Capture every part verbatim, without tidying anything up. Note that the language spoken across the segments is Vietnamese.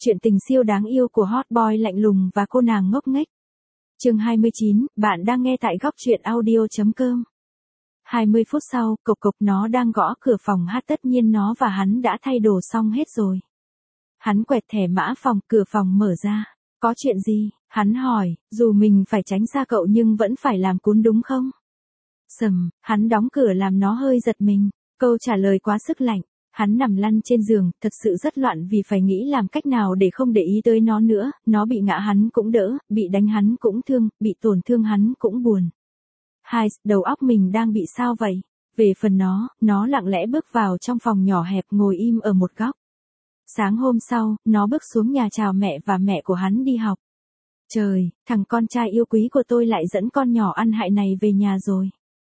Chuyện tình siêu đáng yêu của hot boy lạnh lùng và cô nàng ngốc nghếch. Chương hai mươi chín, bạn đang nghe tại góc truyện audio chấm com. hai mươi phút sau, cộc cộc nó đang gõ cửa phòng hát, tất nhiên nó và hắn đã thay đồ xong hết rồi. Hắn quẹt thẻ mã phòng, cửa phòng mở ra. Có chuyện gì? Hắn hỏi, dù mình phải tránh xa cậu nhưng vẫn phải làm cún đúng không? Sầm, hắn đóng cửa làm nó hơi giật mình. Câu trả lời quá sức lạnh. Hắn nằm lăn trên giường, thật sự rất loạn vì phải nghĩ làm cách nào để không để ý tới nó nữa, nó bị ngã hắn cũng đỡ, bị đánh hắn cũng thương, bị tổn thương hắn cũng buồn. Hai, đầu óc mình đang bị sao vậy? Về phần nó, nó lặng lẽ bước vào trong phòng nhỏ hẹp ngồi im ở một góc. Sáng hôm sau, nó bước xuống nhà chào mẹ và mẹ của hắn đi học. Trời, thằng con trai yêu quý của tôi lại dẫn con nhỏ ăn hại này về nhà rồi.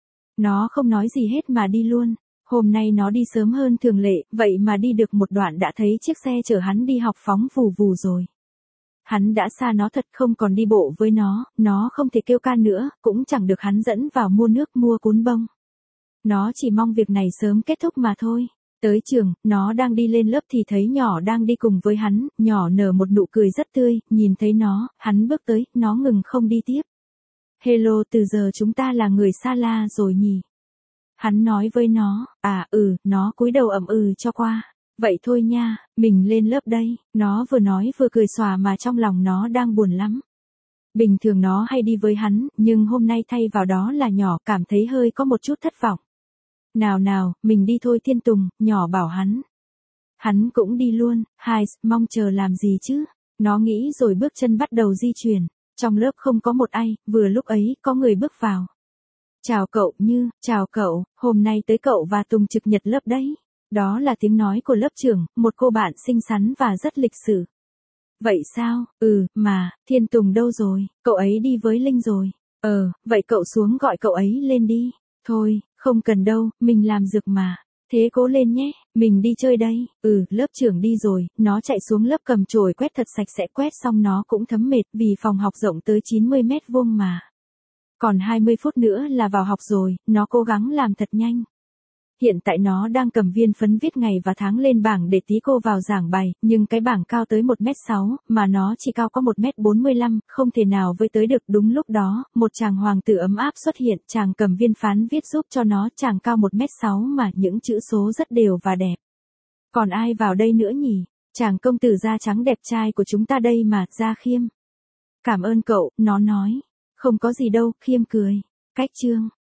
Nó không nói gì hết mà đi luôn. Hôm nay nó đi sớm hơn thường lệ, vậy mà đi được một đoạn đã thấy chiếc xe chở hắn đi học phóng vù vù rồi. Hắn đã xa nó thật, không còn đi bộ với nó, nó không thể kêu ca nữa, cũng chẳng được hắn dẫn vào mua nước mua cuốn bông. Nó chỉ mong việc này sớm kết thúc mà thôi. Tới trường, nó đang đi lên lớp thì thấy nhỏ đang đi cùng với hắn, nhỏ nở một nụ cười rất tươi, nhìn thấy nó, hắn bước tới, nó ngừng không đi tiếp. Hello, từ giờ chúng ta là người xa la rồi nhỉ? Hắn nói với nó, à ừ, nó cúi đầu ậm ừ cho qua. Vậy thôi nha, mình lên lớp đây. Nó vừa nói vừa cười xòa mà trong lòng nó đang buồn lắm. Bình thường nó hay đi với hắn, nhưng hôm nay thay vào đó là nhỏ, cảm thấy hơi có một chút thất vọng. Nào nào, mình đi thôi Thiên Tùng, nhỏ bảo hắn. Hắn cũng đi luôn, hai, mong chờ làm gì chứ? Nó nghĩ rồi bước chân bắt đầu di chuyển. Trong lớp không có một ai, vừa lúc ấy có người bước vào. Chào cậu Như, chào cậu, hôm nay tới cậu và Tùng trực nhật lớp đấy. Đó là tiếng nói của lớp trưởng, một cô bạn xinh xắn và rất lịch sự. Vậy sao, ừ, mà, Thiên Tùng đâu rồi, cậu ấy đi với Linh rồi. Ờ, vậy cậu xuống gọi cậu ấy lên đi. Thôi, không cần đâu, mình làm dược mà. Thế cố lên nhé, mình đi chơi đây. Ừ, lớp trưởng đi rồi, nó chạy xuống lớp cầm chổi quét thật sạch sẽ, quét xong nó cũng thấm mệt vì phòng học rộng tới chín mươi mét vuông mà. Còn hai mươi phút nữa là vào học rồi, nó cố gắng làm thật nhanh. Hiện tại nó đang cầm viên phấn viết ngày và tháng lên bảng để tí cô vào giảng bài, nhưng cái bảng cao tới một mét sáu, mà nó chỉ cao có một mét bốn mươi lăm, không thể nào với tới được. Đúng lúc đó, một chàng hoàng tử ấm áp xuất hiện, chàng cầm viên phán viết giúp cho nó, chàng cao một mét sáu mà những chữ số rất đều và đẹp. Còn ai vào đây nữa nhỉ? Chàng công tử da trắng đẹp trai của chúng ta đây mà, Gia Khiêm. Cảm ơn cậu, nó nói. Không có gì đâu, Khiêm cười. Cách chương.